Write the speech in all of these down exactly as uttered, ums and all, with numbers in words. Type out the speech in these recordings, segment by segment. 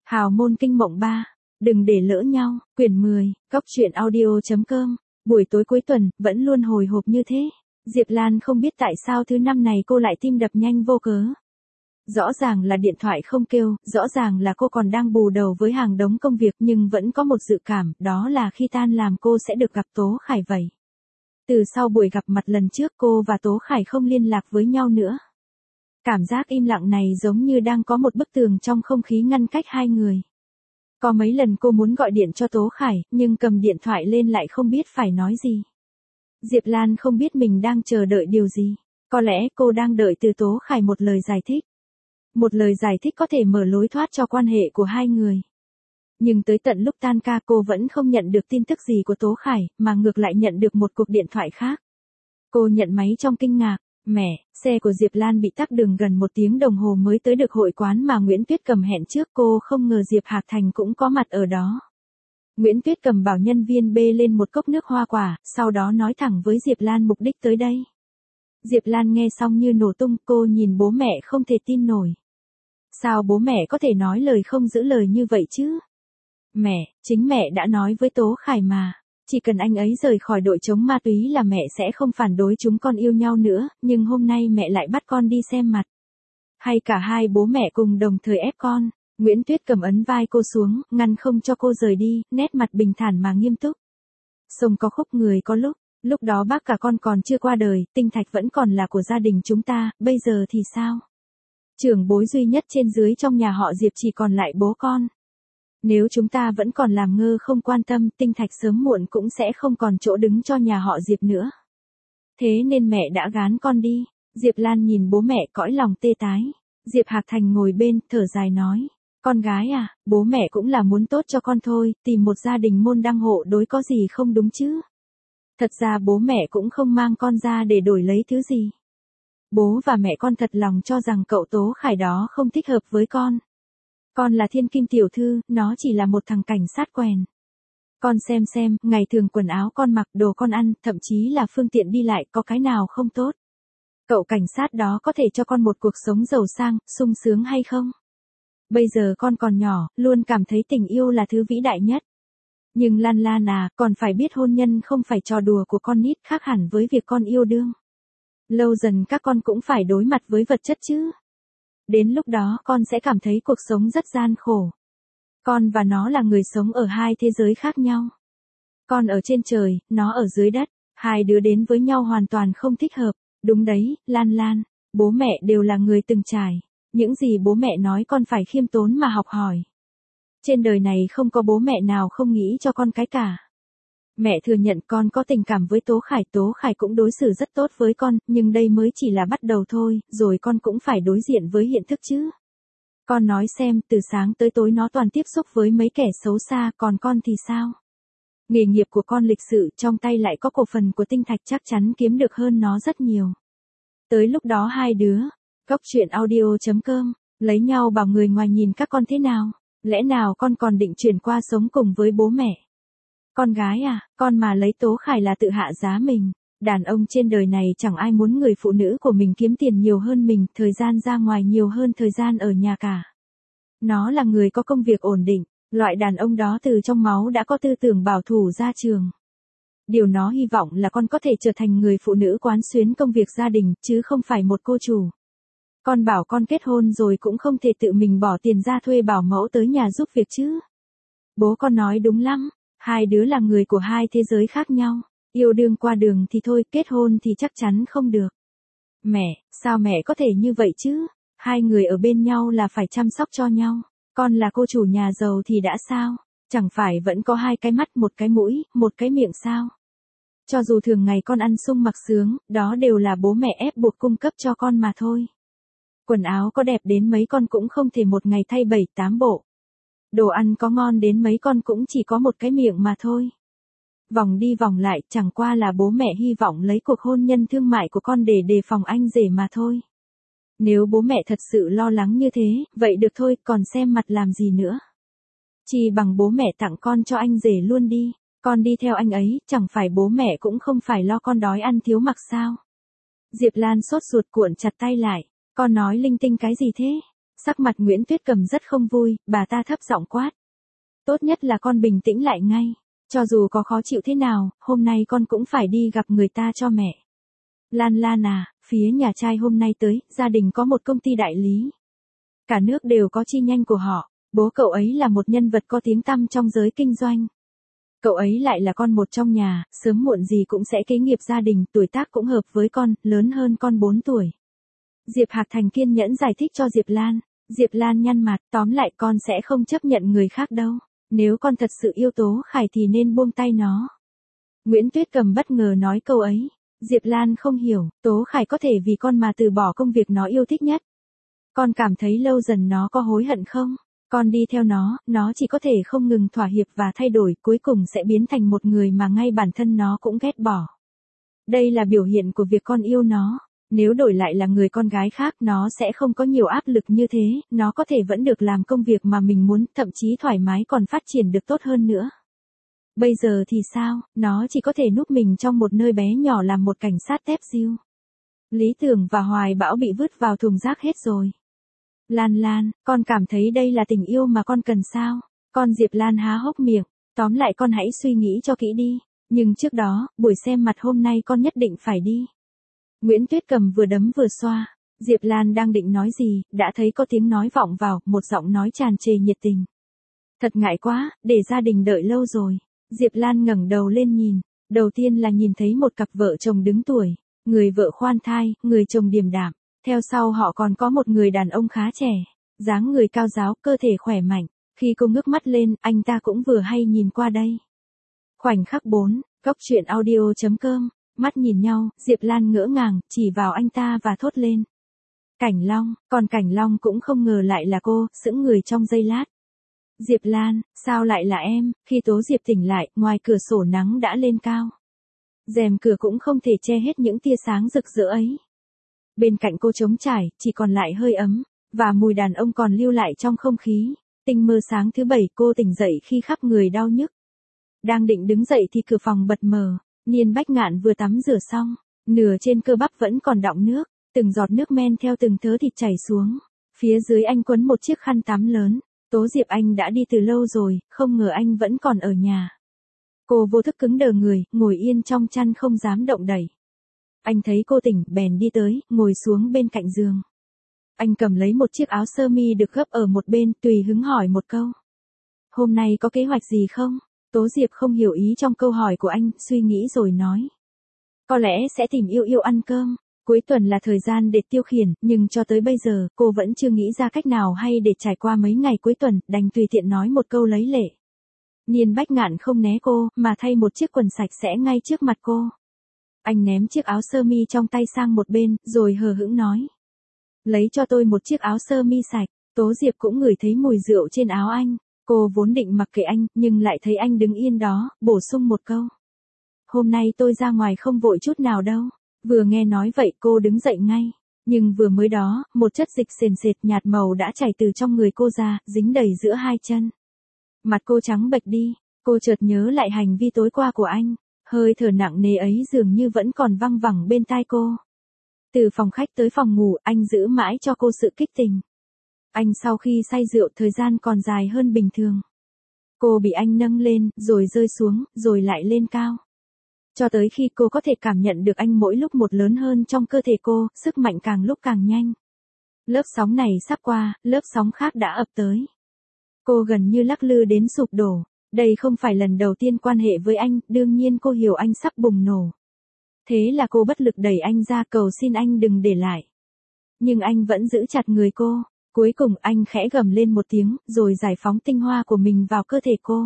Hào môn kinh mộng ba. Đừng để lỡ nhau. Quyển mười. Cóc truyện audio.com. Buổi tối cuối tuần, vẫn luôn hồi hộp như thế. Diệp Lan không biết tại sao thứ năm này cô lại tim đập nhanh vô cớ. Rõ ràng là điện thoại không kêu, rõ ràng là cô còn đang bù đầu với hàng đống công việc nhưng vẫn có một dự cảm, đó là khi tan làm cô sẽ được gặp Tố Khải vậy. Từ sau buổi gặp mặt lần trước cô và Tố Khải không liên lạc với nhau nữa. Cảm giác im lặng này giống như đang có một bức tường trong không khí ngăn cách hai người. Có mấy lần cô muốn gọi điện cho Tố Khải, nhưng cầm điện thoại lên lại không biết phải nói gì. Diệp Lan không biết mình đang chờ đợi điều gì. Có lẽ cô đang đợi từ Tố Khải một lời giải thích. Một lời giải thích có thể mở lối thoát cho quan hệ của hai người. Nhưng tới tận lúc tan ca cô vẫn không nhận được tin tức gì của Tố Khải, mà ngược lại nhận được một cuộc điện thoại khác. Cô nhận máy trong kinh ngạc. Mẹ, xe của Diệp Lan bị tắc đường gần một tiếng đồng hồ mới tới được hội quán mà Nguyễn Tuyết Cầm hẹn trước, cô không ngờ Diệp Hạc Thành cũng có mặt ở đó. Nguyễn Tuyết Cầm bảo nhân viên bê lên một cốc nước hoa quả, sau đó nói thẳng với Diệp Lan mục đích tới đây. Diệp Lan nghe xong như nổ tung, cô nhìn bố mẹ không thể tin nổi. Sao bố mẹ có thể nói lời không giữ lời như vậy chứ? Mẹ, chính mẹ đã nói với Tố Khải mà. Chỉ cần anh ấy rời khỏi đội chống ma túy là mẹ sẽ không phản đối chúng con yêu nhau nữa, nhưng hôm nay mẹ lại bắt con đi xem mặt. Hay cả hai bố mẹ cùng đồng thời ép con. Nguyễn Tuyết Cầm ấn vai cô xuống, ngăn không cho cô rời đi, nét mặt bình thản mà nghiêm túc. Sông có khúc người có lúc, lúc đó bác cả con còn chưa qua đời, Tinh Thạch vẫn còn là của gia đình chúng ta, bây giờ thì sao? Trưởng bối duy nhất trên dưới trong nhà họ Diệp chỉ còn lại bố con. Nếu chúng ta vẫn còn làm ngơ không quan tâm, Tinh Thạch sớm muộn cũng sẽ không còn chỗ đứng cho nhà họ Diệp nữa. Thế nên mẹ đã gán con đi. Diệp Lan nhìn bố mẹ cõi lòng tê tái. Diệp Hạc Thành ngồi bên, thở dài nói. Con gái à, bố mẹ cũng là muốn tốt cho con thôi, tìm một gia đình môn đăng hộ đối có gì không đúng chứ. Thật ra bố mẹ cũng không mang con ra để đổi lấy thứ gì. Bố và mẹ con thật lòng cho rằng cậu Tố Khải đó không thích hợp với con. Con là thiên kim tiểu thư, nó chỉ là một thằng cảnh sát quèn. Con xem xem, ngày thường quần áo con mặc, đồ con ăn, thậm chí là phương tiện đi lại, có cái nào không tốt. Cậu cảnh sát đó có thể cho con một cuộc sống giàu sang, sung sướng hay không? Bây giờ con còn nhỏ, luôn cảm thấy tình yêu là thứ vĩ đại nhất. Nhưng Lan Lan à, còn phải biết hôn nhân không phải trò đùa của con nít, khác hẳn với việc con yêu đương. Lâu dần các con cũng phải đối mặt với vật chất chứ. Đến lúc đó con sẽ cảm thấy cuộc sống rất gian khổ. Con và nó là người sống ở hai thế giới khác nhau. Con ở trên trời, nó ở dưới đất. Hai đứa đến với nhau hoàn toàn không thích hợp. Đúng đấy, Lan Lan. Bố mẹ đều là người từng trải. Những gì bố mẹ nói con phải khiêm tốn mà học hỏi. Trên đời này không có bố mẹ nào không nghĩ cho con cái cả. Mẹ thừa nhận con có tình cảm với Tố Khải, Tố Khải cũng đối xử rất tốt với con, nhưng đây mới chỉ là bắt đầu thôi, rồi con cũng phải đối diện với hiện thực chứ. Con nói xem, từ sáng tới tối nó toàn tiếp xúc với mấy kẻ xấu xa, còn con thì sao? Nghề nghiệp của con lịch sự, trong tay lại có cổ phần của Tinh Thạch, chắc chắn kiếm được hơn nó rất nhiều. Tới lúc đó hai đứa, Cóc truyện audio.com, lấy nhau bảo người ngoài nhìn các con thế nào? Lẽ nào con còn định chuyển qua sống cùng với bố mẹ? Con gái à, con mà lấy Tố Khải là tự hạ giá mình. Đàn ông trên đời này chẳng ai muốn người phụ nữ của mình kiếm tiền nhiều hơn mình, thời gian ra ngoài nhiều hơn thời gian ở nhà cả. Nó là người có công việc ổn định, loại đàn ông đó từ trong máu đã có tư tưởng bảo thủ ra trường. Điều nó hy vọng là con có thể trở thành người phụ nữ quán xuyến công việc gia đình, chứ không phải một cô chủ. Con bảo con kết hôn rồi cũng không thể tự mình bỏ tiền ra thuê bảo mẫu tới nhà giúp việc chứ. Bố con nói đúng lắm. Hai đứa là người của hai thế giới khác nhau. Yêu đương qua đường thì thôi, kết hôn thì chắc chắn không được. Mẹ, sao mẹ có thể như vậy chứ? Hai người ở bên nhau là phải chăm sóc cho nhau. Con là cô chủ nhà giàu thì đã sao? Chẳng phải vẫn có hai cái mắt, một cái mũi, một cái miệng sao? Cho dù thường ngày con ăn sung mặc sướng, đó đều là bố mẹ ép buộc cung cấp cho con mà thôi. Quần áo có đẹp đến mấy con cũng không thể một ngày thay bảy tám bộ. Đồ ăn có ngon đến mấy con cũng chỉ có một cái miệng mà thôi. Vòng đi vòng lại, chẳng qua là bố mẹ hy vọng lấy cuộc hôn nhân thương mại của con để đề phòng anh rể mà thôi. Nếu bố mẹ thật sự lo lắng như thế, vậy được thôi, còn xem mặt làm gì nữa. Chỉ bằng bố mẹ tặng con cho anh rể luôn đi, con đi theo anh ấy, chẳng phải bố mẹ cũng không phải lo con đói ăn thiếu mặc sao. Diệp Lan sốt ruột cuộn chặt tay lại, con nói linh tinh cái gì thế? Sắc mặt Nguyễn Tuyết Cầm rất không vui, bà ta thấp giọng quát. Tốt nhất là con bình tĩnh lại ngay. Cho dù có khó chịu thế nào, hôm nay con cũng phải đi gặp người ta cho mẹ. Lan Lan à, phía nhà trai hôm nay tới, gia đình có một công ty đại lý. Cả nước đều có chi nhánh của họ, bố cậu ấy là một nhân vật có tiếng tăm trong giới kinh doanh. Cậu ấy lại là con một trong nhà, sớm muộn gì cũng sẽ kế nghiệp gia đình, tuổi tác cũng hợp với con, lớn hơn con bốn tuổi. Diệp Hạc Thành kiên nhẫn giải thích cho Diệp Lan. Diệp Lan nhăn mặt, tóm lại con sẽ không chấp nhận người khác đâu. Nếu con thật sự yêu Tố Khải thì nên buông tay nó. Nguyễn Tuyết Cầm bất ngờ nói câu ấy. Diệp Lan không hiểu, Tố Khải có thể vì con mà từ bỏ công việc nó yêu thích nhất. Con cảm thấy lâu dần nó có hối hận không? Con đi theo nó, nó chỉ có thể không ngừng thỏa hiệp và thay đổi, cuối cùng sẽ biến thành một người mà ngay bản thân nó cũng ghét bỏ. Đây là biểu hiện của việc con yêu nó. Nếu đổi lại là người con gái khác, nó sẽ không có nhiều áp lực như thế, nó có thể vẫn được làm công việc mà mình muốn, thậm chí thoải mái còn phát triển được tốt hơn nữa. Bây giờ thì sao, nó chỉ có thể núp mình trong một nơi bé nhỏ làm một cảnh sát tép diêu. Lý tưởng và hoài bão bị vứt vào thùng rác hết rồi. Lan Lan, con cảm thấy đây là tình yêu mà con cần sao? Con Diệp Lan há hốc miệng, tóm lại con hãy suy nghĩ cho kỹ đi, nhưng trước đó, buổi xem mặt hôm nay con nhất định phải đi. Nguyễn Tuyết Cầm vừa đấm vừa xoa, Diệp Lan đang định nói gì, đã thấy có tiếng nói vọng vào, một giọng nói tràn trề nhiệt tình. Thật ngại quá, để gia đình đợi lâu rồi. Diệp Lan ngẩng đầu lên nhìn, đầu tiên là nhìn thấy một cặp vợ chồng đứng tuổi, người vợ khoan thai, người chồng điềm đạm, theo sau họ còn có một người đàn ông khá trẻ, dáng người cao ráo, cơ thể khỏe mạnh, khi cô ngước mắt lên, anh ta cũng vừa hay nhìn qua đây. Khoảnh khắc bốn, Cốc truyện audio chấm com. Mắt nhìn nhau, Diệp Lan ngỡ ngàng, chỉ vào anh ta và thốt lên. Cảnh Long, còn Cảnh Long cũng không ngờ lại là cô, sững người trong giây lát. Diệp Lan, sao lại là em? Khi Tố Diệp tỉnh lại, ngoài cửa sổ nắng đã lên cao. Rèm cửa cũng không thể che hết những tia sáng rực rỡ ấy. Bên cạnh cô trống trải, chỉ còn lại hơi ấm, và mùi đàn ông còn lưu lại trong không khí. Tinh mơ sáng thứ bảy, cô tỉnh dậy khi khắp người đau nhức. Đang định đứng dậy thì cửa phòng bật mở. Niên Bách Ngạn vừa tắm rửa xong, nửa trên cơ bắp vẫn còn đọng nước, từng giọt nước men theo từng thớ thịt chảy xuống. Phía dưới anh quấn một chiếc khăn tắm lớn. Tố Diệp anh đã đi từ lâu rồi, không ngờ anh vẫn còn ở nhà. Cô vô thức cứng đờ người, ngồi yên trong chăn không dám động đậy. Anh thấy cô tỉnh, bèn đi tới, ngồi xuống bên cạnh giường. Anh cầm lấy một chiếc áo sơ mi được gấp ở một bên, tùy hứng hỏi một câu. Hôm nay có kế hoạch gì không? Tố Diệp không hiểu ý trong câu hỏi của anh, suy nghĩ rồi nói. Có lẽ sẽ tìm Yêu Yêu ăn cơm. Cuối tuần là thời gian để tiêu khiển, nhưng cho tới bây giờ, cô vẫn chưa nghĩ ra cách nào hay để trải qua mấy ngày cuối tuần, đành tùy tiện nói một câu lấy lệ. Niên Bách Ngạn không né cô, mà thay một chiếc quần sạch sẽ ngay trước mặt cô. Anh ném chiếc áo sơ mi trong tay sang một bên, rồi hờ hững nói. Lấy cho tôi một chiếc áo sơ mi sạch. Tố Diệp cũng ngửi thấy mùi rượu trên áo anh. Cô vốn định mặc kệ anh, nhưng lại thấy anh đứng yên đó, bổ sung một câu. Hôm nay tôi ra ngoài không vội chút nào đâu. Vừa nghe nói vậy cô đứng dậy ngay. Nhưng vừa mới đó, một chất dịch sền sệt nhạt màu đã chảy từ trong người cô ra, dính đầy giữa hai chân. Mặt cô trắng bệch đi, cô chợt nhớ lại hành vi tối qua của anh. Hơi thở nặng nề ấy dường như vẫn còn văng vẳng bên tai cô. Từ phòng khách tới phòng ngủ, anh giữ mãi cho cô sự kích tình. Anh sau khi say rượu thời gian còn dài hơn bình thường. Cô bị anh nâng lên, rồi rơi xuống, rồi lại lên cao. Cho tới khi cô có thể cảm nhận được anh mỗi lúc một lớn hơn trong cơ thể cô, sức mạnh càng lúc càng nhanh. Lớp sóng này sắp qua, lớp sóng khác đã ập tới. Cô gần như lắc lư đến sụp đổ. Đây không phải lần đầu tiên quan hệ với anh, đương nhiên cô hiểu anh sắp bùng nổ. Thế là cô bất lực đẩy anh ra, cầu xin anh đừng để lại. Nhưng anh vẫn giữ chặt người cô. Cuối cùng anh khẽ gầm lên một tiếng, rồi giải phóng tinh hoa của mình vào cơ thể cô.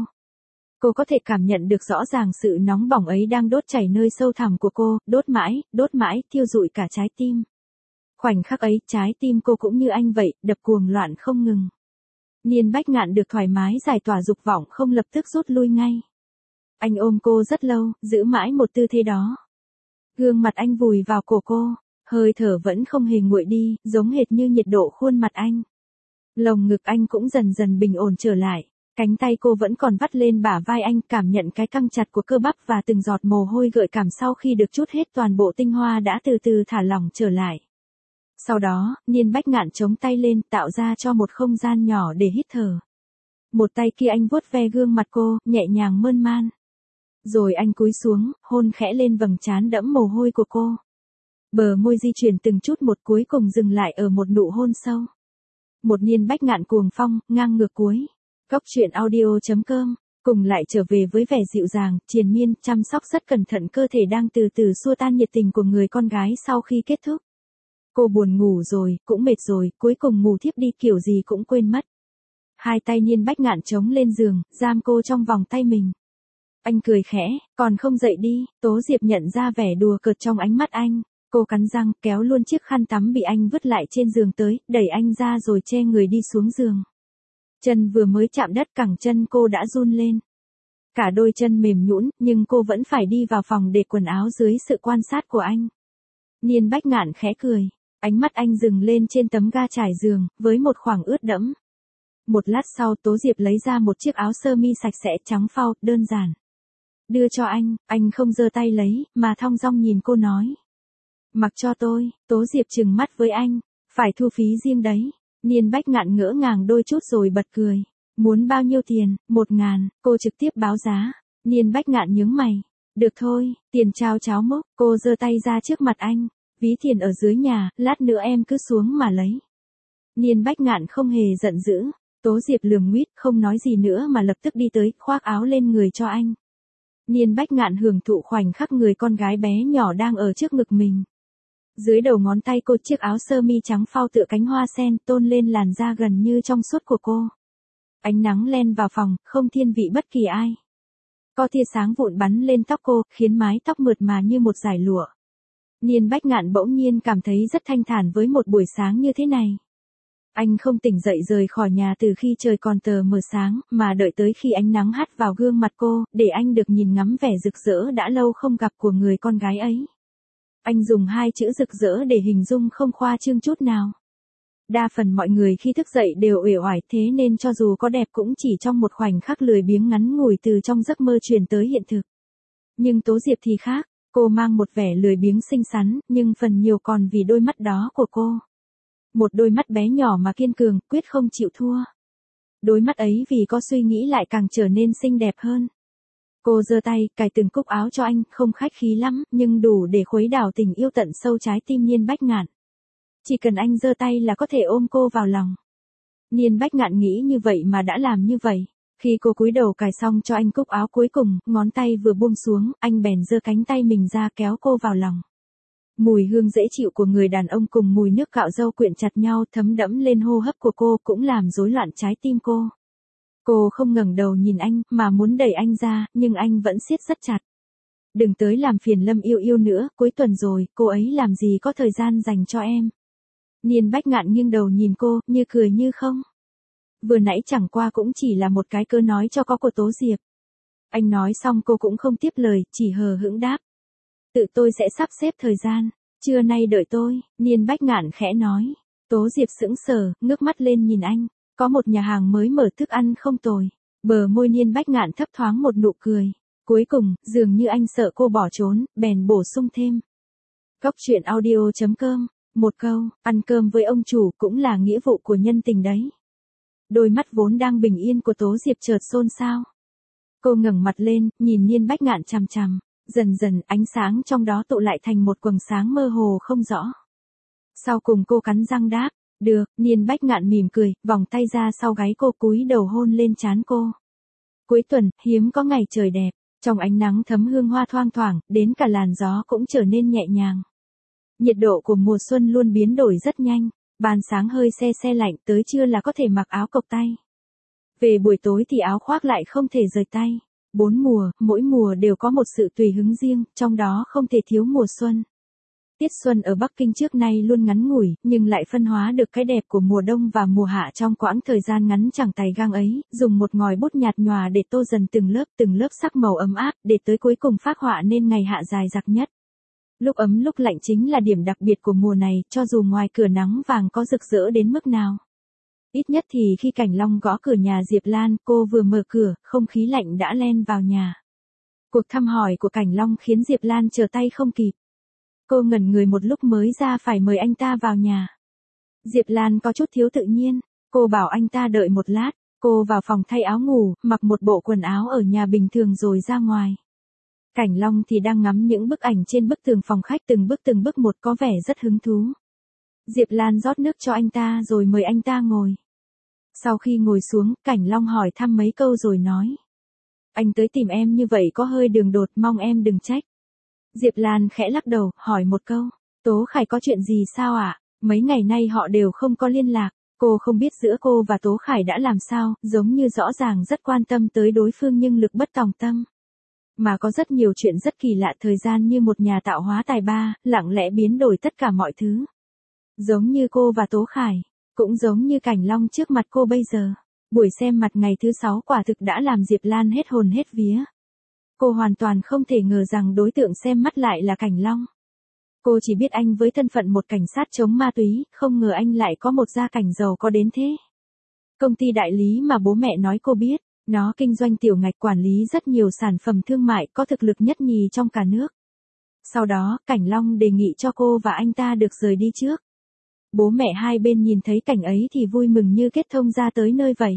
Cô có thể cảm nhận được rõ ràng sự nóng bỏng ấy đang đốt chảy nơi sâu thẳm của cô, đốt mãi, đốt mãi, thiêu rụi cả trái tim. Khoảnh khắc ấy, trái tim cô cũng như anh vậy, đập cuồng loạn không ngừng. Niên Bách Ngạn được thoải mái giải tỏa dục vọng không lập tức rút lui ngay. Anh ôm cô rất lâu, giữ mãi một tư thế đó. Gương mặt anh vùi vào cổ cô, hơi thở vẫn không hề nguội đi, giống hệt như nhiệt độ khuôn mặt anh. Lồng ngực anh cũng dần dần bình ổn trở lại. Cánh tay cô vẫn còn vắt lên bả vai anh, cảm nhận cái căng chặt của cơ bắp và từng giọt mồ hôi gợi cảm sau khi được trút hết toàn bộ tinh hoa đã từ từ thả lỏng trở lại. Sau đó, Niên Bách Ngạn chống tay lên tạo ra cho một không gian nhỏ để hít thở. Một tay kia anh vuốt ve gương mặt cô, nhẹ nhàng mơn man. Rồi anh cúi xuống, hôn khẽ lên vầng trán đẫm mồ hôi của cô. Bờ môi di chuyển từng chút một cuối cùng dừng lại ở một nụ hôn sâu. Một Niên Bách Ngạn cuồng phong, ngang ngược cuối. Góc truyện audio chấm com, cùng lại trở về với vẻ dịu dàng, triền miên, chăm sóc rất cẩn thận cơ thể đang từ từ xua tan nhiệt tình của người con gái sau khi kết thúc. Cô buồn ngủ rồi, cũng mệt rồi, cuối cùng ngủ thiếp đi kiểu gì cũng quên mất. Hai tay Niên Bách Ngạn chống lên giường, giam cô trong vòng tay mình. Anh cười khẽ, còn không dậy đi, Tố Diệp nhận ra vẻ đùa cợt trong ánh mắt anh. Cô cắn răng, kéo luôn chiếc khăn tắm bị anh vứt lại trên giường tới, đẩy anh ra rồi che người đi xuống giường. Chân vừa mới chạm đất cẳng chân cô đã run lên. Cả đôi chân mềm nhũn, nhưng cô vẫn phải đi vào phòng để quần áo dưới sự quan sát của anh. Niên Bách Ngạn khẽ cười, ánh mắt anh dừng lên trên tấm ga trải giường, với một khoảng ướt đẫm. Một lát sau Tố Diệp lấy ra một chiếc áo sơ mi sạch sẽ trắng phau, đơn giản. Đưa cho anh, anh không giơ tay lấy, mà thong dong nhìn cô nói. Mặc cho tôi. Tố Diệp trừng mắt với anh, phải thu phí riêng đấy. Niên Bách Ngạn ngỡ ngàng đôi chút rồi bật cười. Muốn bao nhiêu tiền? Một ngàn, cô trực tiếp báo giá. Niên Bách Ngạn nhướng mày. Được thôi, tiền trao cháo mốc, cô giơ tay ra trước mặt anh. Ví tiền ở dưới nhà, lát nữa em cứ xuống mà lấy. Niên Bách Ngạn không hề giận dữ. Tố Diệp lườm nguýt, không nói gì nữa mà lập tức đi tới, khoác áo lên người cho anh. Niên Bách Ngạn hưởng thụ khoảnh khắc người con gái bé nhỏ đang ở trước ngực mình. Dưới đầu ngón tay cô chiếc áo sơ mi trắng phao tựa cánh hoa sen tôn lên làn da gần như trong suốt của cô. Ánh nắng len vào phòng, không thiên vị bất kỳ ai. Có tia sáng vụn bắn lên tóc cô, khiến mái tóc mượt mà như một dải lụa. Niên Bách Ngạn bỗng nhiên cảm thấy rất thanh thản với một buổi sáng như thế này. Anh không tỉnh dậy rời khỏi nhà từ khi trời còn tờ mờ sáng, mà đợi tới khi ánh nắng hắt vào gương mặt cô, để anh được nhìn ngắm vẻ rực rỡ đã lâu không gặp của người con gái ấy. Anh dùng hai chữ rực rỡ để hình dung không khoa trương chút nào. Đa phần mọi người khi thức dậy đều uể oải, thế nên cho dù có đẹp cũng chỉ trong một khoảnh khắc lười biếng ngắn ngủi từ trong giấc mơ truyền tới hiện thực. Nhưng Tố Diệp thì khác, cô mang một vẻ lười biếng xinh xắn, nhưng phần nhiều còn vì đôi mắt đó của cô. Một đôi mắt bé nhỏ mà kiên cường, quyết không chịu thua. Đôi mắt ấy vì có suy nghĩ lại càng trở nên xinh đẹp hơn. Cô giơ tay, cài từng cúc áo cho anh, không khách khí lắm, nhưng đủ để khuấy đảo tình yêu tận sâu trái tim Niên Bách Ngạn. Chỉ cần anh giơ tay là có thể ôm cô vào lòng. Niên Bách Ngạn nghĩ như vậy mà đã làm như vậy. Khi cô cúi đầu cài xong cho anh cúc áo cuối cùng, ngón tay vừa buông xuống, anh bèn giơ cánh tay mình ra kéo cô vào lòng. Mùi hương dễ chịu của người đàn ông cùng mùi nước cạo râu quyện chặt nhau thấm đẫm lên hô hấp của cô cũng làm rối loạn trái tim cô. Cô không ngẩng đầu nhìn anh, mà muốn đẩy anh ra, nhưng anh vẫn siết rất chặt. Đừng tới làm phiền Lâm Yêu Yêu nữa, cuối tuần rồi, cô ấy làm gì có thời gian dành cho em. Niên Bách Ngạn nghiêng đầu nhìn cô, như cười như không. Vừa nãy chẳng qua cũng chỉ là một cái cớ nói cho có của Tố Diệp. Anh nói xong cô cũng không tiếp lời, chỉ hờ hững đáp. Tự tôi sẽ sắp xếp thời gian, trưa nay đợi tôi, Niên Bách Ngạn khẽ nói. Tố Diệp sững sờ, ngước mắt lên nhìn anh, có một nhà hàng mới mở thức ăn không tồi. Bờ môi Niên Bách Ngạn thấp thoáng một nụ cười. Cuối cùng, dường như anh sợ cô bỏ trốn, bèn bổ sung thêm. Góc truyện audio chấm com, một câu, ăn cơm với ông chủ cũng là nghĩa vụ của nhân tình đấy. Đôi mắt vốn đang bình yên của Tố Diệp chợt xôn xao. Cô ngẩng mặt lên, nhìn Niên Bách Ngạn chằm chằm. Dần dần ánh sáng trong đó tụ lại thành một quầng sáng mơ hồ không rõ. Sau cùng cô cắn răng đáp, được, Niên Bách Ngạn mỉm cười, vòng tay ra sau gáy cô cúi đầu hôn lên trán cô. Cuối tuần, hiếm có ngày trời đẹp, trong ánh nắng thấm hương hoa thoang thoảng, đến cả làn gió cũng trở nên nhẹ nhàng. Nhiệt độ của mùa xuân luôn biến đổi rất nhanh, ban sáng hơi se se lạnh, tới trưa là có thể mặc áo cộc tay. Về buổi tối thì áo khoác lại không thể rời tay. Bốn mùa, mỗi mùa đều có một sự tùy hứng riêng, trong đó không thể thiếu mùa xuân. Tiết xuân ở Bắc Kinh trước nay luôn ngắn ngủi, nhưng lại phân hóa được cái đẹp của mùa đông và mùa hạ trong quãng thời gian ngắn chẳng tày gang ấy, dùng một ngòi bút nhạt nhòa để tô dần từng lớp từng lớp sắc màu ấm áp, để tới cuối cùng phác họa nên ngày hạ dài dặc nhất. Lúc ấm lúc lạnh chính là điểm đặc biệt của mùa này, cho dù ngoài cửa nắng vàng có rực rỡ đến mức nào. Ít nhất thì khi Cảnh Long gõ cửa nhà Diệp Lan, cô vừa mở cửa, không khí lạnh đã len vào nhà. Cuộc thăm hỏi của Cảnh Long khiến Diệp Lan trở tay không kịp. Cô ngẩn người một lúc mới ra phải mời anh ta vào nhà. Diệp Lan có chút thiếu tự nhiên, cô bảo anh ta đợi một lát, cô vào phòng thay áo ngủ, mặc một bộ quần áo ở nhà bình thường rồi ra ngoài. Cảnh Long thì đang ngắm những bức ảnh trên bức tường phòng khách từng bức từng bức một có vẻ rất hứng thú. Diệp Lan rót nước cho anh ta rồi mời anh ta ngồi. Sau khi ngồi xuống, Cảnh Long hỏi thăm mấy câu rồi nói. Anh tới tìm em như vậy có hơi đường đột, mong em đừng trách. Diệp Lan khẽ lắc đầu, hỏi một câu. Tố Khải có chuyện gì sao ạ? À? Mấy ngày nay họ đều không có liên lạc. Cô không biết giữa cô và Tố Khải đã làm sao, giống như rõ ràng rất quan tâm tới đối phương nhưng lực bất tòng tâm. Mà có rất nhiều chuyện rất kỳ lạ, thời gian như một nhà tạo hóa tài ba, lặng lẽ biến đổi tất cả mọi thứ. Giống như cô và Tố Khải, cũng giống như Cảnh Long trước mặt cô bây giờ. Buổi xem mặt ngày thứ sáu quả thực đã làm Diệp Lan hết hồn hết vía. Cô hoàn toàn không thể ngờ rằng đối tượng xem mắt lại là Cảnh Long. Cô chỉ biết anh với thân phận một cảnh sát chống ma túy, không ngờ anh lại có một gia cảnh giàu có đến thế. Công ty đại lý mà bố mẹ nói cô biết, nó kinh doanh tiểu ngạch, quản lý rất nhiều sản phẩm thương mại, có thực lực nhất nhì trong cả nước. Sau đó, Cảnh Long đề nghị cho cô và anh ta được rời đi trước. Bố mẹ hai bên nhìn thấy cảnh ấy thì vui mừng như kết thông ra tới nơi vậy.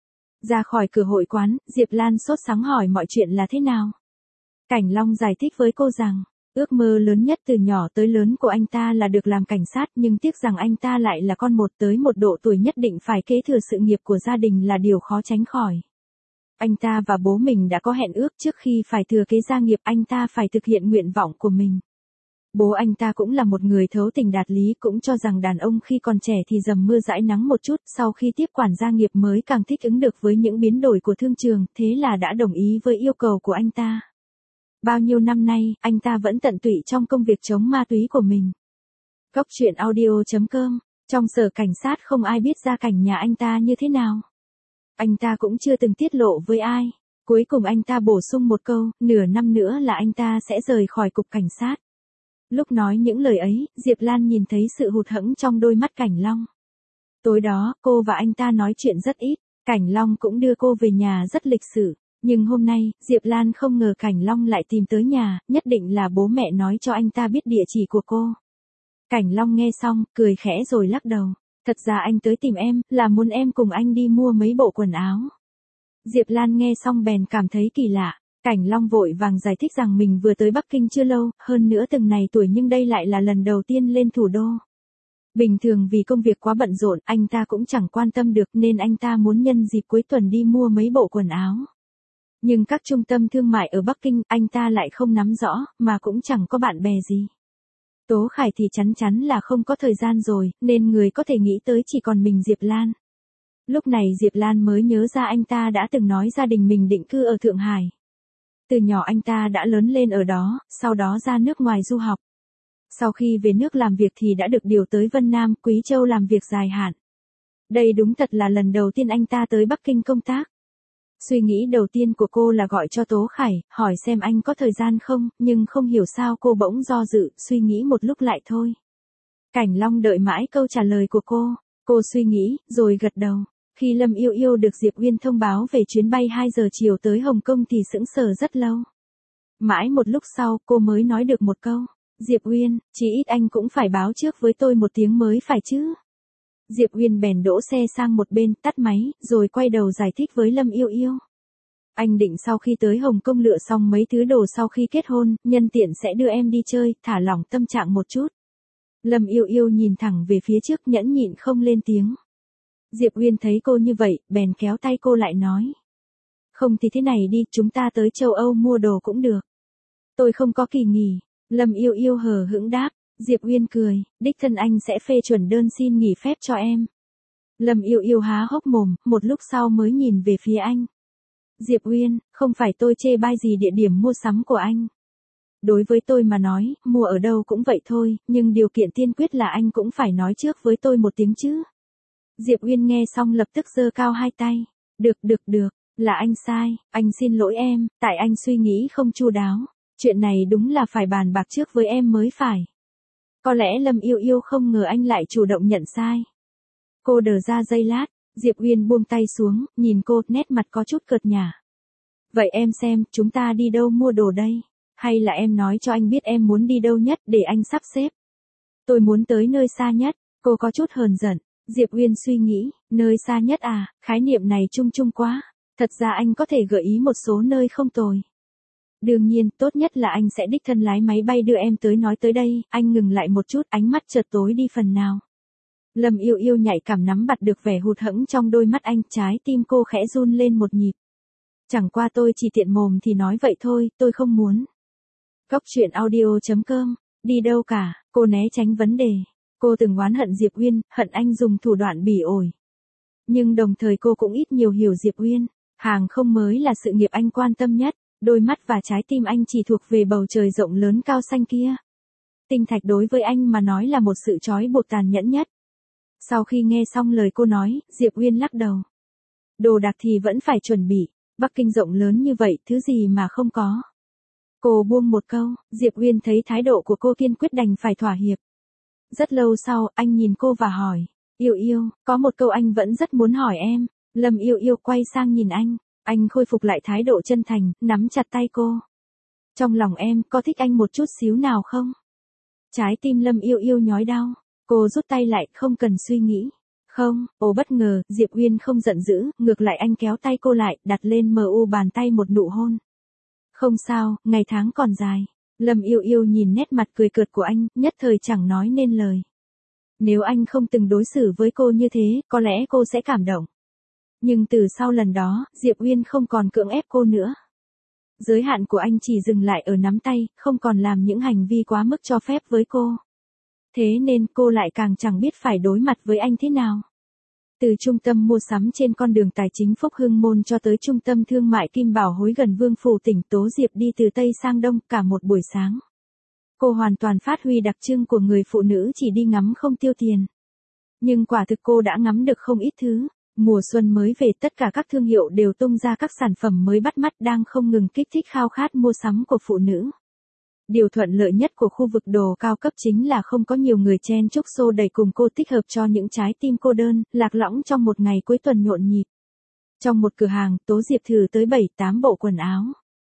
Ra khỏi cửa hội quán, Diệp Lan sốt sắng hỏi mọi chuyện là thế nào. Cảnh Long giải thích với cô rằng, ước mơ lớn nhất từ nhỏ tới lớn của anh ta là được làm cảnh sát, nhưng tiếc rằng anh ta lại là con một, tới một độ tuổi nhất định phải kế thừa sự nghiệp của gia đình là điều khó tránh khỏi. Anh ta và bố mình đã có hẹn ước, trước khi phải thừa kế gia nghiệp anh ta phải thực hiện nguyện vọng của mình. Bố anh ta cũng là một người thấu tình đạt lý, cũng cho rằng đàn ông khi còn trẻ thì dầm mưa dãi nắng một chút, sau khi tiếp quản gia nghiệp mới càng thích ứng được với những biến đổi của thương trường, thế là đã đồng ý với yêu cầu của anh ta. Bao nhiêu năm nay, anh ta vẫn tận tụy trong công việc chống ma túy của mình. Góc truyện audio chấm com, trong sở cảnh sát không ai biết gia cảnh nhà anh ta như thế nào. Anh ta cũng chưa từng tiết lộ với ai. Cuối cùng anh ta bổ sung một câu, nửa năm nữa là anh ta sẽ rời khỏi cục cảnh sát. Lúc nói những lời ấy, Diệp Lan nhìn thấy sự hụt hẫng trong đôi mắt Cảnh Long. Tối đó, cô và anh ta nói chuyện rất ít, Cảnh Long cũng đưa cô về nhà rất lịch sự. Nhưng hôm nay, Diệp Lan không ngờ Cảnh Long lại tìm tới nhà, nhất định là bố mẹ nói cho anh ta biết địa chỉ của cô. Cảnh Long nghe xong, cười khẽ rồi lắc đầu. Thật ra anh tới tìm em, là muốn em cùng anh đi mua mấy bộ quần áo. Diệp Lan nghe xong bèn cảm thấy kỳ lạ. Cảnh Long vội vàng giải thích rằng mình vừa tới Bắc Kinh chưa lâu, hơn nữa từng này tuổi nhưng đây lại là lần đầu tiên lên thủ đô. Bình thường vì công việc quá bận rộn, anh ta cũng chẳng quan tâm được nên anh ta muốn nhân dịp cuối tuần đi mua mấy bộ quần áo. Nhưng các trung tâm thương mại ở Bắc Kinh, anh ta lại không nắm rõ, mà cũng chẳng có bạn bè gì. Tố Khải thì chắn chắn là không có thời gian rồi, nên người có thể nghĩ tới chỉ còn mình Diệp Lan. Lúc này Diệp Lan mới nhớ ra anh ta đã từng nói gia đình mình định cư ở Thượng Hải. Từ nhỏ anh ta đã lớn lên ở đó, sau đó ra nước ngoài du học. Sau khi về nước làm việc thì đã được điều tới Vân Nam, Quý Châu làm việc dài hạn. Đây đúng thật là lần đầu tiên anh ta tới Bắc Kinh công tác. Suy nghĩ đầu tiên của cô là gọi cho Tố Khải, hỏi xem anh có thời gian không, nhưng không hiểu sao cô bỗng do dự, suy nghĩ một lúc lại thôi. Cảnh Long đợi mãi câu trả lời của cô, cô suy nghĩ, rồi gật đầu. Khi Lâm Yêu Yêu được Diệp Uyên thông báo về chuyến bay hai giờ chiều tới Hồng Kông thì sững sờ rất lâu. Mãi một lúc sau, cô mới nói được một câu. Diệp Uyên, chí ít anh cũng phải báo trước với tôi một tiếng mới phải chứ. Diệp Uyên bèn đỗ xe sang một bên, tắt máy, rồi quay đầu giải thích với Lâm Yêu Yêu. Anh định sau khi tới Hồng Kông lựa xong mấy thứ đồ sau khi kết hôn, nhân tiện sẽ đưa em đi chơi, thả lỏng tâm trạng một chút. Lâm Yêu Yêu nhìn thẳng về phía trước, nhẫn nhịn không lên tiếng. Diệp Uyên thấy cô như vậy, bèn kéo tay cô lại nói. Không thì thế này đi, chúng ta tới châu Âu mua đồ cũng được. Tôi không có kỳ nghỉ. Lâm Yêu Yêu hờ hững đáp. Diệp Uyên cười, đích thân anh sẽ phê chuẩn đơn xin nghỉ phép cho em. Lâm Yêu Yêu há hốc mồm, một lúc sau mới nhìn về phía anh. Diệp Uyên, không phải tôi chê bai gì địa điểm mua sắm của anh. Đối với tôi mà nói, mua ở đâu cũng vậy thôi, nhưng điều kiện tiên quyết là anh cũng phải nói trước với tôi một tiếng chứ. Diệp Uyên nghe xong lập tức giơ cao hai tay. Được được được, là anh sai, anh xin lỗi em, tại anh suy nghĩ không chu đáo. Chuyện này đúng là phải bàn bạc trước với em mới phải. Có lẽ Lâm Yêu Yêu không ngờ anh lại chủ động nhận sai. Cô đờ ra giây lát, Diệp Uyên buông tay xuống, nhìn cô, nét mặt có chút cợt nhả. Vậy em xem, chúng ta đi đâu mua đồ đây? Hay là em nói cho anh biết em muốn đi đâu nhất để anh sắp xếp. Tôi muốn tới nơi xa nhất, cô có chút hờn giận. Diệp Uyên suy nghĩ, nơi xa nhất à, khái niệm này chung chung quá. Thật ra anh có thể gợi ý một số nơi không tồi. Đương nhiên, tốt nhất là anh sẽ đích thân lái máy bay đưa em tới. Nói tới đây, anh ngừng lại một chút, ánh mắt chợt tối đi phần nào. Lâm Yêu Yêu nhạy cảm nắm bắt được vẻ hụt hẫng trong đôi mắt anh, trái tim cô khẽ run lên một nhịp. Chẳng qua tôi chỉ tiện mồm thì nói vậy thôi, tôi không muốn. Góc truyện audio chấm com, đi đâu cả, cô né tránh vấn đề. Cô từng oán hận Diệp Uyên, hận anh dùng thủ đoạn bỉ ổi. Nhưng đồng thời cô cũng ít nhiều hiểu Diệp Uyên, hàng không mới là sự nghiệp anh quan tâm nhất, đôi mắt và trái tim anh chỉ thuộc về bầu trời rộng lớn cao xanh kia. Tinh thạch đối với anh mà nói là một sự trói buộc tàn nhẫn nhất. Sau khi nghe xong lời cô nói, Diệp Uyên lắc đầu. Đồ đạc thì vẫn phải chuẩn bị, Bắc Kinh rộng lớn như vậy, thứ gì mà không có. Cô buông một câu, Diệp Uyên thấy thái độ của cô kiên quyết đành phải thỏa hiệp. Rất lâu sau, anh nhìn cô và hỏi, Yêu Yêu, có một câu anh vẫn rất muốn hỏi em. Lâm Yêu Yêu quay sang nhìn anh, anh khôi phục lại thái độ chân thành, nắm chặt tay cô. Trong lòng em, có thích anh một chút xíu nào không? Trái tim Lâm Yêu Yêu nhói đau, cô rút tay lại, không cần suy nghĩ. Không, ồ bất ngờ, Diệp Uyên không giận dữ, ngược lại anh kéo tay cô lại, đặt lên mờ u bàn tay một nụ hôn. Không sao, ngày tháng còn dài. Lâm Yêu Yêu nhìn nét mặt cười cợt của anh, nhất thời chẳng nói nên lời. Nếu anh không từng đối xử với cô như thế, có lẽ cô sẽ cảm động. Nhưng từ sau lần đó, Diệp Uyên không còn cưỡng ép cô nữa. Giới hạn của anh chỉ dừng lại ở nắm tay, không còn làm những hành vi quá mức cho phép với cô. Thế nên cô lại càng chẳng biết phải đối mặt với anh thế nào. Từ trung tâm mua sắm trên con đường tài chính Phúc Hưng Môn cho tới trung tâm thương mại Kim Bảo Hối gần Vương Phủ tỉnh Tố Diệp đi từ Tây sang Đông cả một buổi sáng. Cô hoàn toàn phát huy đặc trưng của người phụ nữ chỉ đi ngắm không tiêu tiền. Nhưng quả thực cô đã ngắm được không ít thứ. Mùa xuân mới về, tất cả các thương hiệu đều tung ra các sản phẩm mới bắt mắt đang không ngừng kích thích khao khát mua sắm của phụ nữ. Điều thuận lợi nhất của khu vực đồ cao cấp chính là không có nhiều người chen chúc xô đẩy cùng cô, thích hợp cho những trái tim cô đơn, lạc lõng trong một ngày cuối tuần nhộn nhịp. Trong một cửa hàng, Tố Diệp thử tới bảy tám bộ quần áo.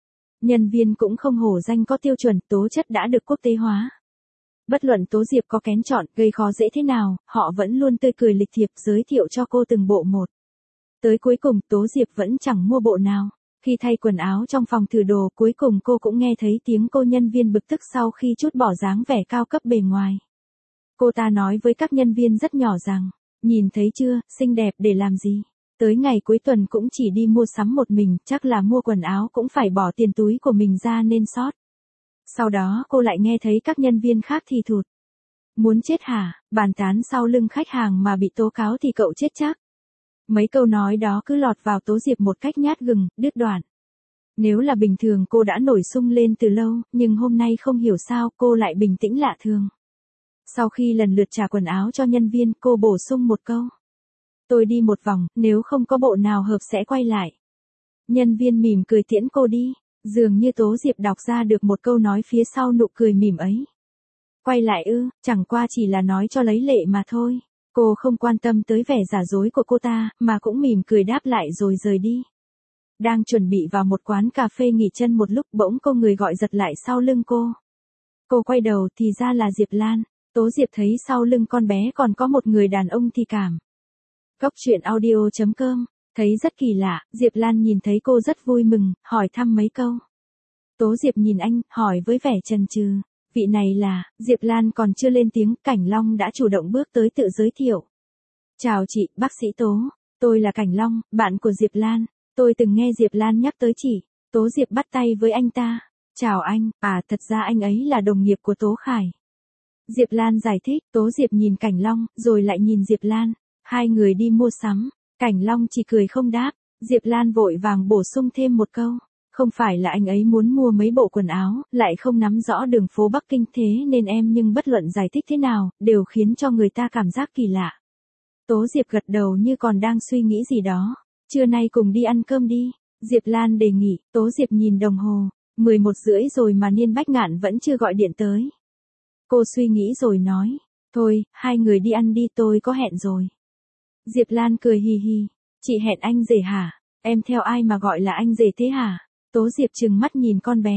Nhân viên cũng không hổ danh có tiêu chuẩn, tố chất đã được quốc tế hóa. Bất luận Tố Diệp có kén chọn, gây khó dễ thế nào, họ vẫn luôn tươi cười lịch thiệp giới thiệu cho cô từng bộ một. Tới cuối cùng, Tố Diệp vẫn chẳng mua bộ nào. Khi thay quần áo trong phòng thử đồ, cuối cùng cô cũng nghe thấy tiếng cô nhân viên bực tức sau khi chút bỏ dáng vẻ cao cấp bề ngoài. Cô ta nói với các nhân viên rất nhỏ rằng, nhìn thấy chưa, xinh đẹp để làm gì? Tới ngày cuối tuần cũng chỉ đi mua sắm một mình, chắc là mua quần áo cũng phải bỏ tiền túi của mình ra nên sót. Sau đó cô lại nghe thấy các nhân viên khác thì thụt. Muốn chết hả, bàn tán sau lưng khách hàng mà bị tố cáo thì cậu chết chắc. Mấy câu nói đó cứ lọt vào Tố Diệp một cách nhát gừng, đứt đoạn. Nếu là bình thường cô đã nổi sung lên từ lâu, nhưng hôm nay không hiểu sao cô lại bình tĩnh lạ thường. Sau khi lần lượt trả quần áo cho nhân viên, cô bổ sung một câu. Tôi đi một vòng, nếu không có bộ nào hợp sẽ quay lại. Nhân viên mỉm cười tiễn cô đi, dường như Tố Diệp đọc ra được một câu nói phía sau nụ cười mỉm ấy. Quay lại ư, chẳng qua chỉ là nói cho lấy lệ mà thôi. Cô không quan tâm tới vẻ giả dối của cô ta, mà cũng mỉm cười đáp lại rồi rời đi. Đang chuẩn bị vào một quán cà phê nghỉ chân một lúc, bỗng có người gọi giật lại sau lưng cô. Cô quay đầu thì ra là Diệp Lan. Tố Diệp thấy sau lưng con bé còn có một người đàn ông thì cảm. Góc truyện audio chấm com, thấy rất kỳ lạ, Diệp Lan nhìn thấy cô rất vui mừng, hỏi thăm mấy câu. Tố Diệp nhìn anh, hỏi với vẻ chần chừ. Vị này là, Diệp Lan còn chưa lên tiếng, Cảnh Long đã chủ động bước tới tự giới thiệu. Chào chị, bác sĩ Tố. Tôi là Cảnh Long, bạn của Diệp Lan. Tôi từng nghe Diệp Lan nhắc tới chị. Tố Diệp bắt tay với anh ta. Chào anh, à thật ra anh ấy là đồng nghiệp của Tố Khải. Diệp Lan giải thích, Tố Diệp nhìn Cảnh Long, rồi lại nhìn Diệp Lan. Hai người đi mua sắm. Cảnh Long chỉ cười không đáp. Diệp Lan vội vàng bổ sung thêm một câu. Không phải là anh ấy muốn mua mấy bộ quần áo, lại không nắm rõ đường phố Bắc Kinh thế nên em, nhưng bất luận giải thích thế nào, đều khiến cho người ta cảm giác kỳ lạ. Tố Diệp gật đầu như còn đang suy nghĩ gì đó. Trưa nay cùng đi ăn cơm đi. Diệp Lan đề nghị. Tố Diệp nhìn đồng hồ. mười một rưỡi rồi mà Niên Bách Ngạn vẫn chưa gọi điện tới. Cô suy nghĩ rồi nói. Thôi, hai người đi ăn đi, tôi có hẹn rồi. Diệp Lan cười hì hì. Chị hẹn anh rể hả? Em theo ai mà gọi là anh rể thế hả? Tố Diệp trừng mắt nhìn con bé.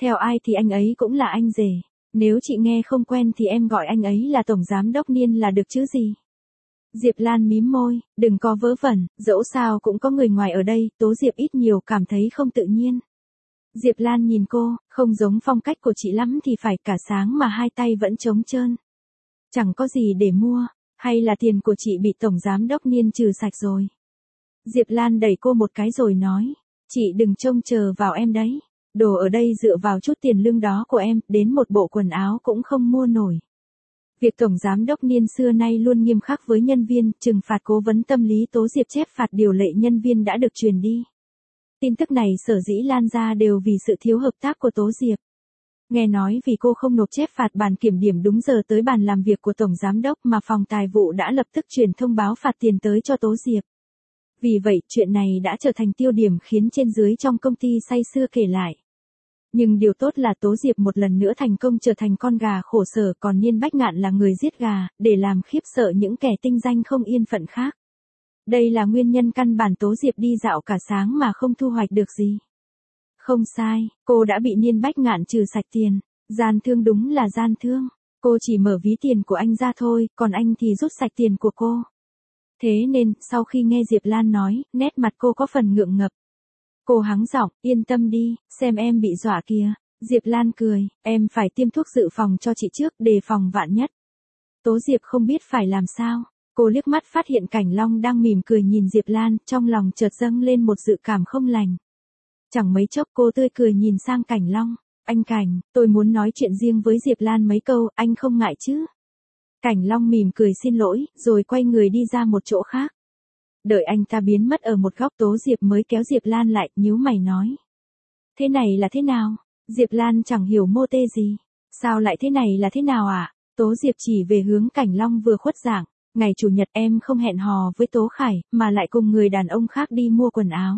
Theo ai thì anh ấy cũng là anh rể. Nếu chị nghe không quen thì em gọi anh ấy là Tổng Giám Đốc Niên là được chứ gì. Diệp Lan mím môi, đừng có vớ vẩn, dẫu sao cũng có người ngoài ở đây, Tố Diệp ít nhiều cảm thấy không tự nhiên. Diệp Lan nhìn cô, không giống phong cách của chị lắm thì phải, cả sáng mà hai tay vẫn trống trơn. Chẳng có gì để mua, hay là tiền của chị bị Tổng Giám Đốc Niên trừ sạch rồi. Diệp Lan đẩy cô một cái rồi nói, chị đừng trông chờ vào em đấy. Đồ ở đây dựa vào chút tiền lương đó của em, đến một bộ quần áo cũng không mua nổi. Việc Tổng Giám Đốc Niên xưa nay luôn nghiêm khắc với nhân viên, trừng phạt cố vấn tâm lý Tố Diệp chép phạt điều lệ nhân viên đã được truyền đi. Tin tức này sở dĩ lan ra đều vì sự thiếu hợp tác của Tố Diệp. Nghe nói vì cô không nộp chép phạt bàn kiểm điểm đúng giờ tới bàn làm việc của Tổng Giám Đốc mà phòng tài vụ đã lập tức truyền thông báo phạt tiền tới cho Tố Diệp. Vì vậy, chuyện này đã trở thành tiêu điểm khiến trên dưới trong công ty say sưa kể lại. Nhưng điều tốt là Tố Diệp một lần nữa thành công trở thành con gà khổ sở, còn Niên Bách Ngạn là người giết gà, để làm khiếp sợ những kẻ tinh danh không yên phận khác. Đây là nguyên nhân căn bản Tố Diệp đi dạo cả sáng mà không thu hoạch được gì. Không sai, cô đã bị Niên Bách Ngạn trừ sạch tiền. Gian thương đúng là gian thương. Cô chỉ mở ví tiền của anh ra thôi, còn anh thì rút sạch tiền của cô. Thế nên, sau khi nghe Diệp Lan nói, nét mặt cô có phần ngượng ngập. Cô hắng giọng, yên tâm đi, xem em bị dọa kìa. Diệp Lan cười, em phải tiêm thuốc dự phòng cho chị trước, đề phòng vạn nhất. Tố Diệp không biết phải làm sao. Cô liếc mắt phát hiện Cảnh Long đang mỉm cười nhìn Diệp Lan, trong lòng chợt dâng lên một dự cảm không lành. Chẳng mấy chốc cô tươi cười nhìn sang Cảnh Long, anh Cảnh, tôi muốn nói chuyện riêng với Diệp Lan mấy câu, anh không ngại chứ? Cảnh Long mỉm cười xin lỗi, rồi quay người đi ra một chỗ khác. Đợi anh ta biến mất ở một góc, Tố Diệp mới kéo Diệp Lan lại, nhíu mày nói. Thế này là thế nào? Diệp Lan chẳng hiểu mô tê gì. Sao lại thế này là thế nào ạ? À? Tố Diệp chỉ về hướng Cảnh Long vừa khuất dạng. Ngày Chủ nhật em không hẹn hò với Tố Khải, mà lại cùng người đàn ông khác đi mua quần áo.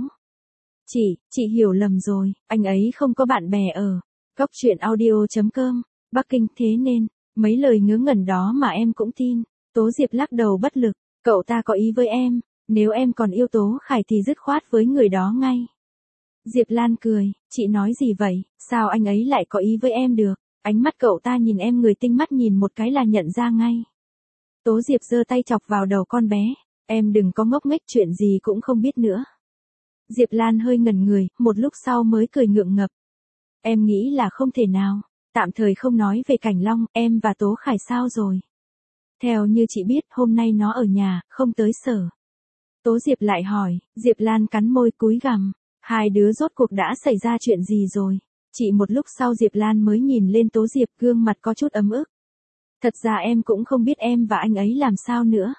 Chị, chị hiểu lầm rồi, anh ấy không có bạn bè ở. Góc truyện audio chấm com, Bắc Kinh, thế nên, mấy lời ngớ ngẩn đó mà em cũng tin. Tố Diệp lắc đầu bất lực, cậu ta có ý với em, nếu em còn yêu Tố Khải thì dứt khoát với người đó ngay. Diệp Lan cười, chị nói gì vậy, sao anh ấy lại có ý với em được, ánh mắt cậu ta nhìn em người tinh mắt nhìn một cái là nhận ra ngay. Tố Diệp giơ tay chọc vào đầu con bé, em đừng có ngốc nghếch, chuyện gì cũng không biết nữa. Diệp Lan hơi ngẩn người, một lúc sau mới cười ngượng ngập. Em nghĩ là không thể nào, tạm thời không nói về Cảnh Long, em và Tố Khải sao rồi? Theo như chị biết, hôm nay nó ở nhà, không tới sở. Tố Diệp lại hỏi, Diệp Lan cắn môi cúi gằm, hai đứa rốt cuộc đã xảy ra chuyện gì rồi? Chị một lúc sau Diệp Lan mới nhìn lên Tố Diệp, gương mặt có chút ấm ức. Thật ra em cũng không biết em và anh ấy làm sao nữa.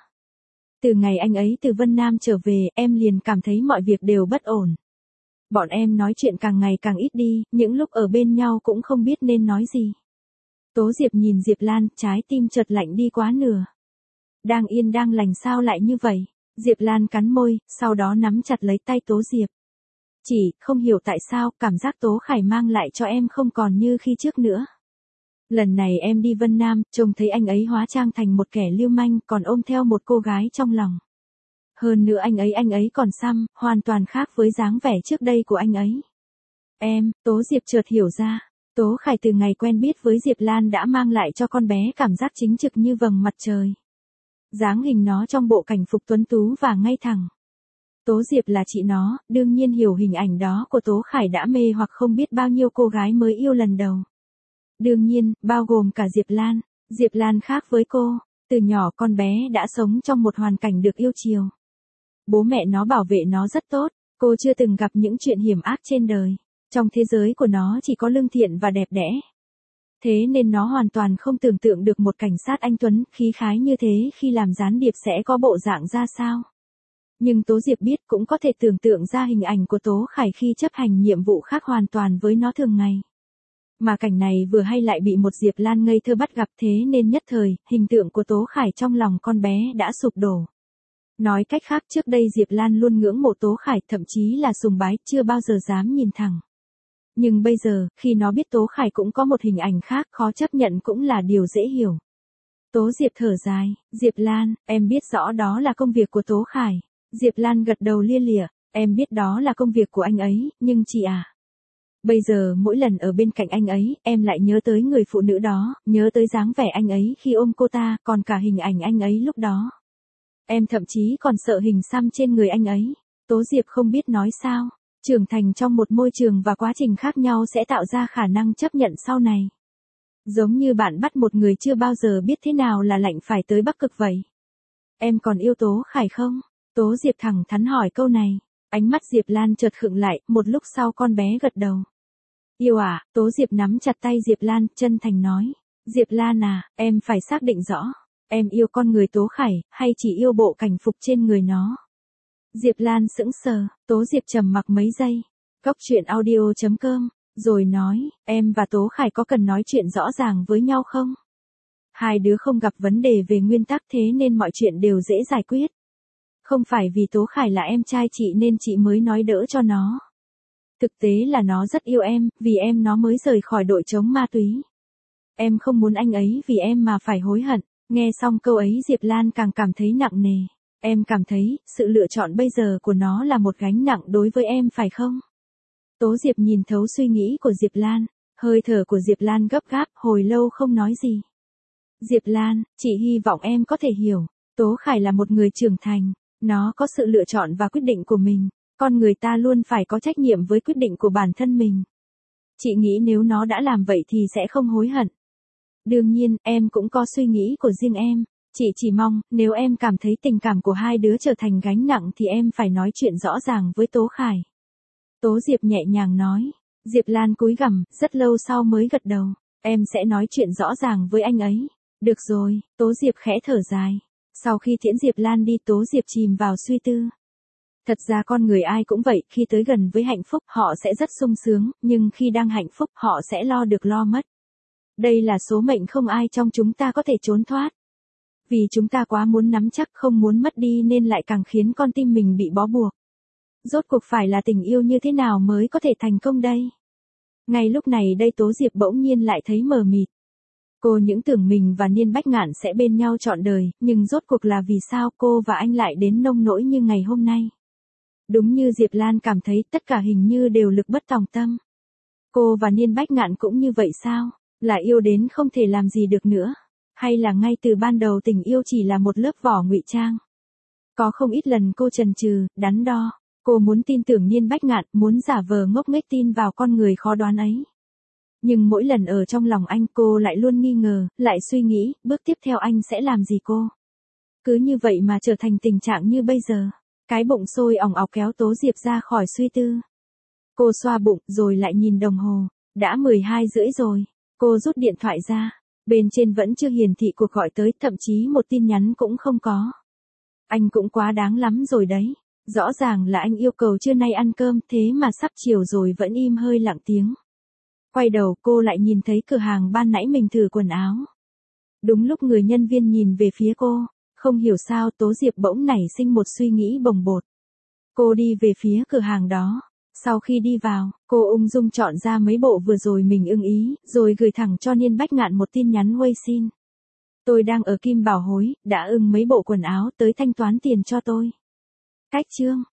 Từ ngày anh ấy từ Vân Nam trở về, em liền cảm thấy mọi việc đều bất ổn. Bọn em nói chuyện càng ngày càng ít đi, những lúc ở bên nhau cũng không biết nên nói gì. Tố Diệp nhìn Diệp Lan, trái tim chợt lạnh đi quá nửa. Đang yên đang lành sao lại như vậy? Diệp Lan cắn môi, sau đó nắm chặt lấy tay Tố Diệp. Chỉ, không hiểu tại sao, cảm giác Tố Khải mang lại cho em không còn như khi trước nữa. Lần này em đi Vân Nam, trông thấy anh ấy hóa trang thành một kẻ lưu manh, còn ôm theo một cô gái trong lòng. Hơn nữa anh ấy anh ấy còn xăm, hoàn toàn khác với dáng vẻ trước đây của anh ấy. Em, Tố Diệp chợt hiểu ra, Tố Khải từ ngày quen biết với Diệp Lan đã mang lại cho con bé cảm giác chính trực như vầng mặt trời. Dáng hình nó trong bộ cảnh phục tuấn tú và ngay thẳng. Tố Diệp là chị nó, đương nhiên hiểu hình ảnh đó của Tố Khải đã mê hoặc không biết bao nhiêu cô gái mới yêu lần đầu. Đương nhiên, bao gồm cả Diệp Lan. Diệp Lan khác với cô, từ nhỏ con bé đã sống trong một hoàn cảnh được yêu chiều. Bố mẹ nó bảo vệ nó rất tốt, cô chưa từng gặp những chuyện hiểm ác trên đời. Trong thế giới của nó chỉ có lương thiện và đẹp đẽ. Thế nên nó hoàn toàn không tưởng tượng được một cảnh sát anh tuấn, khí khái như thế khi làm gián điệp sẽ có bộ dạng ra sao. Nhưng Tố Diệp biết cũng có thể tưởng tượng ra hình ảnh của Tố Khải khi chấp hành nhiệm vụ khác hoàn toàn với nó thường ngày. Mà cảnh này vừa hay lại bị một Diệp Lan ngây thơ bắt gặp, thế nên nhất thời, hình tượng của Tố Khải trong lòng con bé đã sụp đổ. Nói cách khác, trước đây Diệp Lan luôn ngưỡng mộ Tố Khải, thậm chí là sùng bái, chưa bao giờ dám nhìn thẳng. Nhưng bây giờ, khi nó biết Tố Khải cũng có một hình ảnh khác, khó chấp nhận cũng là điều dễ hiểu. Tố Diệp thở dài, Diệp Lan, em biết rõ đó là công việc của Tố Khải. Diệp Lan gật đầu lia lịa, em biết đó là công việc của anh ấy, nhưng chị à. Bây giờ mỗi lần ở bên cạnh anh ấy, em lại nhớ tới người phụ nữ đó, nhớ tới dáng vẻ anh ấy khi ôm cô ta, còn cả hình ảnh anh ấy lúc đó. Em thậm chí còn sợ hình xăm trên người anh ấy. Tố Diệp không biết nói sao. Trưởng thành trong một môi trường và quá trình khác nhau sẽ tạo ra khả năng chấp nhận sau này. Giống như bạn bắt một người chưa bao giờ biết thế nào là lạnh phải tới Bắc Cực vậy. Em còn yêu Tố Khải không? Tố Diệp thẳng thắn hỏi câu này. Ánh mắt Diệp Lan chợt khựng lại, một lúc sau con bé gật đầu. Yêu à, Tố Diệp nắm chặt tay Diệp Lan, chân thành nói. Diệp Lan à, em phải xác định rõ. Em yêu con người Tố Khải, hay chỉ yêu bộ cảnh phục trên người nó? Diệp Lan sững sờ, Tố Diệp trầm mặc mấy giây. Góc truyện audio chấm com, rồi nói, em và Tố Khải có cần nói chuyện rõ ràng với nhau không? Hai đứa không gặp vấn đề về nguyên tắc thế nên mọi chuyện đều dễ giải quyết. Không phải vì Tố Khải là em trai chị nên chị mới nói đỡ cho nó. Thực tế là nó rất yêu em, vì em nó mới rời khỏi đội chống ma túy. Em không muốn anh ấy vì em mà phải hối hận. Nghe xong câu ấy Diệp Lan càng cảm thấy nặng nề. Em cảm thấy, sự lựa chọn bây giờ của nó là một gánh nặng đối với em phải không? Tố Diệp nhìn thấu suy nghĩ của Diệp Lan. Hơi thở của Diệp Lan gấp gáp, hồi lâu không nói gì. Diệp Lan, chị hy vọng em có thể hiểu. Tố Khải là một người trưởng thành. Nó có sự lựa chọn và quyết định của mình. Con người ta luôn phải có trách nhiệm với quyết định của bản thân mình. Chị nghĩ nếu nó đã làm vậy thì sẽ không hối hận. Đương nhiên, em cũng có suy nghĩ của riêng em. Chị chỉ mong, nếu em cảm thấy tình cảm của hai đứa trở thành gánh nặng thì em phải nói chuyện rõ ràng với Tố Khải. Tố Diệp nhẹ nhàng nói. Diệp Lan cúi gằm, rất lâu sau mới gật đầu. Em sẽ nói chuyện rõ ràng với anh ấy. Được rồi, Tố Diệp khẽ thở dài. Sau khi tiễn Diệp Lan đi Tố Diệp chìm vào suy tư. Thật ra con người ai cũng vậy, khi tới gần với hạnh phúc họ sẽ rất sung sướng, nhưng khi đang hạnh phúc họ sẽ lo được lo mất. Đây là số mệnh không ai trong chúng ta có thể trốn thoát. Vì chúng ta quá muốn nắm chắc không muốn mất đi nên lại càng khiến con tim mình bị bó buộc. Rốt cuộc phải là tình yêu như thế nào mới có thể thành công đây? Ngay lúc này đây Tố Diệp bỗng nhiên lại thấy mờ mịt. Cô những tưởng mình và Niên Bách Ngạn sẽ bên nhau trọn đời, nhưng rốt cuộc là vì sao cô và anh lại đến nông nỗi như ngày hôm nay? Đúng như Diệp Lan cảm thấy tất cả hình như đều lực bất tòng tâm. Cô và Niên Bách Ngạn cũng như vậy sao? Là yêu đến không thể làm gì được nữa? Hay là ngay từ ban đầu tình yêu chỉ là một lớp vỏ ngụy trang? Có không ít lần cô chần chừ, đắn đo. Cô muốn tin tưởng Niên Bách Ngạn, muốn giả vờ ngốc nghếch tin vào con người khó đoán ấy. Nhưng mỗi lần ở trong lòng anh cô lại luôn nghi ngờ, lại suy nghĩ, bước tiếp theo anh sẽ làm gì cô? Cứ như vậy mà trở thành tình trạng như bây giờ. Cái bụng sôi ỏng ọc kéo Tố Diệp ra khỏi suy tư. Cô xoa bụng rồi lại nhìn đồng hồ. Đã mười hai rưỡi rồi. Cô rút điện thoại ra. Bên trên vẫn chưa hiển thị cuộc gọi tới, thậm chí một tin nhắn cũng không có. Anh cũng quá đáng lắm rồi đấy. Rõ ràng là anh yêu cầu trưa nay ăn cơm, thế mà sắp chiều rồi vẫn im hơi lặng tiếng. Quay đầu cô lại nhìn thấy cửa hàng ban nãy mình thử quần áo. Đúng lúc người nhân viên nhìn về phía cô, không hiểu sao Tố Diệp bỗng nảy sinh một suy nghĩ bồng bột. Cô đi về phía cửa hàng đó. Sau khi đi vào, cô ung dung chọn ra mấy bộ vừa rồi mình ưng ý, rồi gửi thẳng cho Niên Bách Ngạn một tin nhắn Wei xin. Tôi đang ở Kim Bảo Hối, đã ưng mấy bộ quần áo tới thanh toán tiền cho tôi. Cách chương.